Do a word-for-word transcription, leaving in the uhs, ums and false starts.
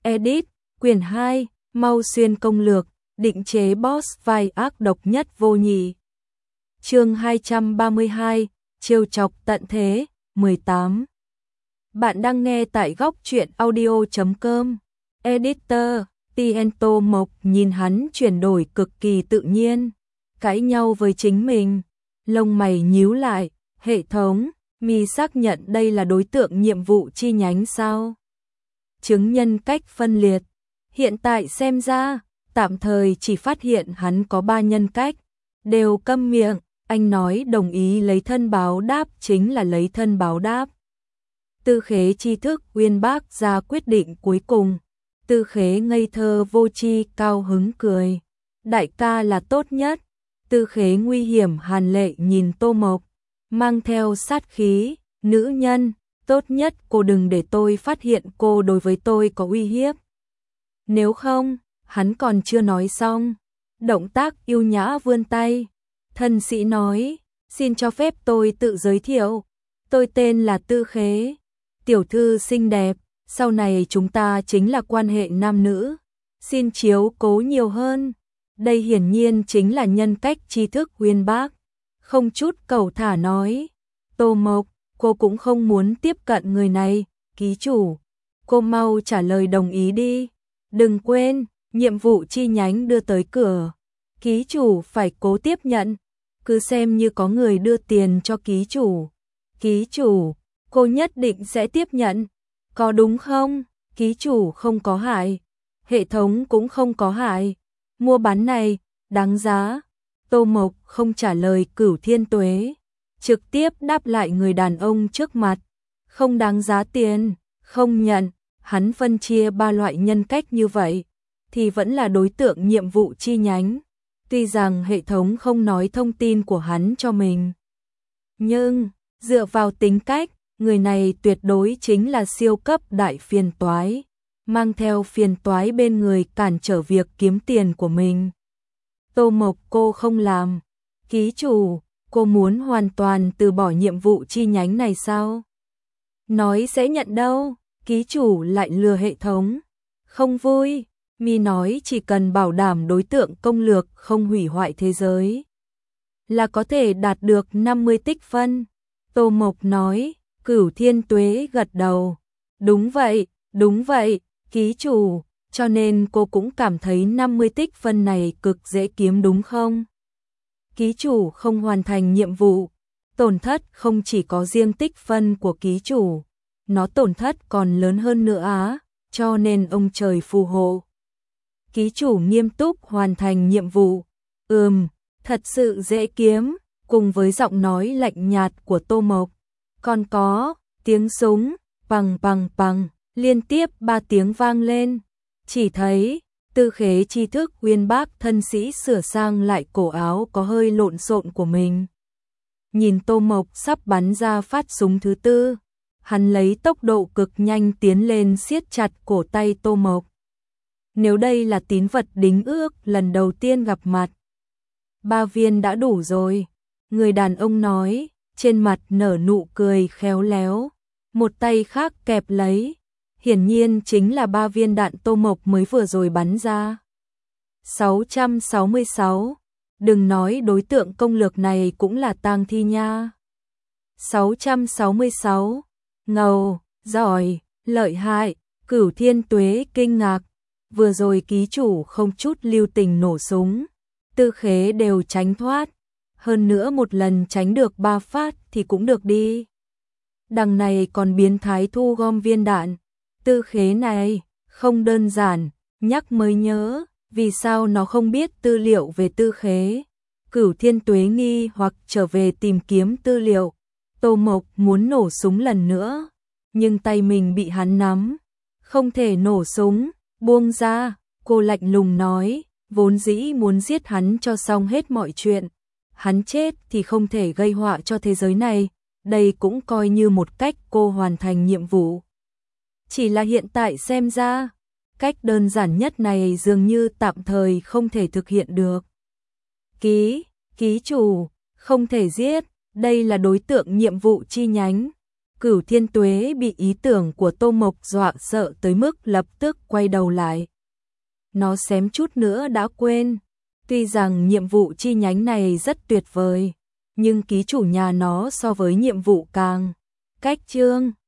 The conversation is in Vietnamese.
Edit, quyển hai, Mau Xuyên công lược, định chế boss vai ác độc nhất vô nhị. Chương hai trăm ba mươi hai, trêu chọc tận thế, mười tám. Bạn đang nghe tại góc truyện audio chấm com. Editor, Tiento Mộc nhìn hắn chuyển đổi cực kỳ tự nhiên, cãi nhau với chính mình, lông mày nhíu lại, hệ thống, mi xác nhận đây là đối tượng nhiệm vụ chi nhánh sao? Chứng nhân cách phân liệt, hiện tại xem ra, tạm thời chỉ phát hiện hắn có ba nhân cách, đều câm miệng, anh nói đồng ý lấy thân báo đáp chính là lấy thân báo đáp. Tư Khế tri thức uyên bác ra quyết định cuối cùng, Tư Khế ngây thơ vô tri cao hứng cười, đại ca là tốt nhất. Tư Khế nguy hiểm hàn lệ nhìn Tô Mộc, mang theo sát khí, nữ nhân, tốt nhất cô đừng để tôi phát hiện cô đối với tôi có uy hiếp. Nếu không, hắn còn chưa nói xong, động tác yêu nhã vươn tay, thân sĩ nói, xin cho phép tôi tự giới thiệu, tôi tên là Tư Khế, tiểu thư xinh đẹp, sau này chúng ta chính là quan hệ nam nữ, xin chiếu cố nhiều hơn. Đây hiển nhiên chính là nhân cách tri thức uyên bác, không chút cẩu thả nói, Tô Mộc, cô cũng không muốn tiếp cận người này, ký chủ, cô mau trả lời đồng ý đi, đừng quên, nhiệm vụ chi nhánh đưa tới cửa, ký chủ phải cố tiếp nhận, cứ xem như có người đưa tiền cho ký chủ, ký chủ, cô nhất định sẽ tiếp nhận, có đúng không, ký chủ không có hại, hệ thống cũng không có hại. Mua bán này, đáng giá. Tô Mộc không trả lời Cửu Thiên Tuế, trực tiếp đáp lại người đàn ông trước mặt. Không đáng giá tiền, không nhận, hắn phân chia ba loại nhân cách như vậy, thì vẫn là đối tượng nhiệm vụ chi nhánh. Tuy rằng hệ thống không nói thông tin của hắn cho mình. Nhưng, dựa vào tính cách, người này tuyệt đối chính là siêu cấp đại phiền toái. Mang theo phiền toái bên người cản trở việc kiếm tiền của mình. Tô Mộc cô không làm. Ký chủ, cô muốn hoàn toàn từ bỏ nhiệm vụ chi nhánh này sao? Nói sẽ nhận đâu, ký chủ lại lừa hệ thống. Không vui, mi nói chỉ cần bảo đảm đối tượng công lược không hủy hoại thế giới, là có thể đạt được năm mươi tích phân. Tô Mộc nói, Cửu Thiên Tuế gật đầu. Đúng vậy, đúng vậy. Ký chủ, cho nên cô cũng cảm thấy năm mươi tích phân này cực dễ kiếm đúng không? Ký chủ không hoàn thành nhiệm vụ, tổn thất không chỉ có riêng tích phân của ký chủ, nó tổn thất còn lớn hơn nữa á, cho nên ông trời phù hộ. Ký chủ nghiêm túc hoàn thành nhiệm vụ, ừm, thật sự dễ kiếm, cùng với giọng nói lạnh nhạt của Tô Mộc. Còn có, tiếng súng, bằng bằng bằng. Liên tiếp ba tiếng vang lên, chỉ thấy Tư Khế tri thức uyên bác thân sĩ sửa sang lại cổ áo có hơi lộn xộn của mình. Nhìn Tô Mộc sắp bắn ra phát súng thứ tư, hắn lấy tốc độ cực nhanh tiến lên siết chặt cổ tay Tô Mộc. Nếu đây là tín vật đính ước lần đầu tiên gặp mặt, ba viên đã đủ rồi, người đàn ông nói, trên mặt nở nụ cười khéo léo, một tay khác kẹp lấy. Hiển nhiên chính là ba viên đạn Tô Mộc mới vừa rồi bắn ra. sáu trăm sáu mươi sáu. Đừng nói đối tượng công lược này cũng là tang thi nha. sáu trăm sáu mươi sáu. Ngầu, giỏi, lợi hại, Cửu Thiên Tuế kinh ngạc. Vừa rồi ký chủ không chút lưu tình nổ súng. Tư Khế đều tránh thoát. Hơn nữa một lần tránh được ba phát thì cũng được đi. Đằng này còn biến thái thu gom viên đạn. Tư Khế này, không đơn giản, nhắc mới nhớ, vì sao nó không biết tư liệu về Tư Khế. Cửu Thiên Tuế nghi hoặc trở về tìm kiếm tư liệu. Tô Mộc muốn nổ súng lần nữa, nhưng tay mình bị hắn nắm. Không thể nổ súng, buông ra, cô lạnh lùng nói, vốn dĩ muốn giết hắn cho xong hết mọi chuyện. Hắn chết thì không thể gây họa cho thế giới này, đây cũng coi như một cách cô hoàn thành nhiệm vụ. Chỉ là hiện tại xem ra, cách đơn giản nhất này dường như tạm thời không thể thực hiện được. Ký, ký chủ, không thể giết, đây là đối tượng nhiệm vụ chi nhánh. Cửu Thiên Tuế bị ý tưởng của Tô Mộc dọa sợ tới mức lập tức quay đầu lại. Nó xém chút nữa đã quên. Tuy rằng nhiệm vụ chi nhánh này rất tuyệt vời, nhưng ký chủ nhà nó so với nhiệm vụ càng cách chương.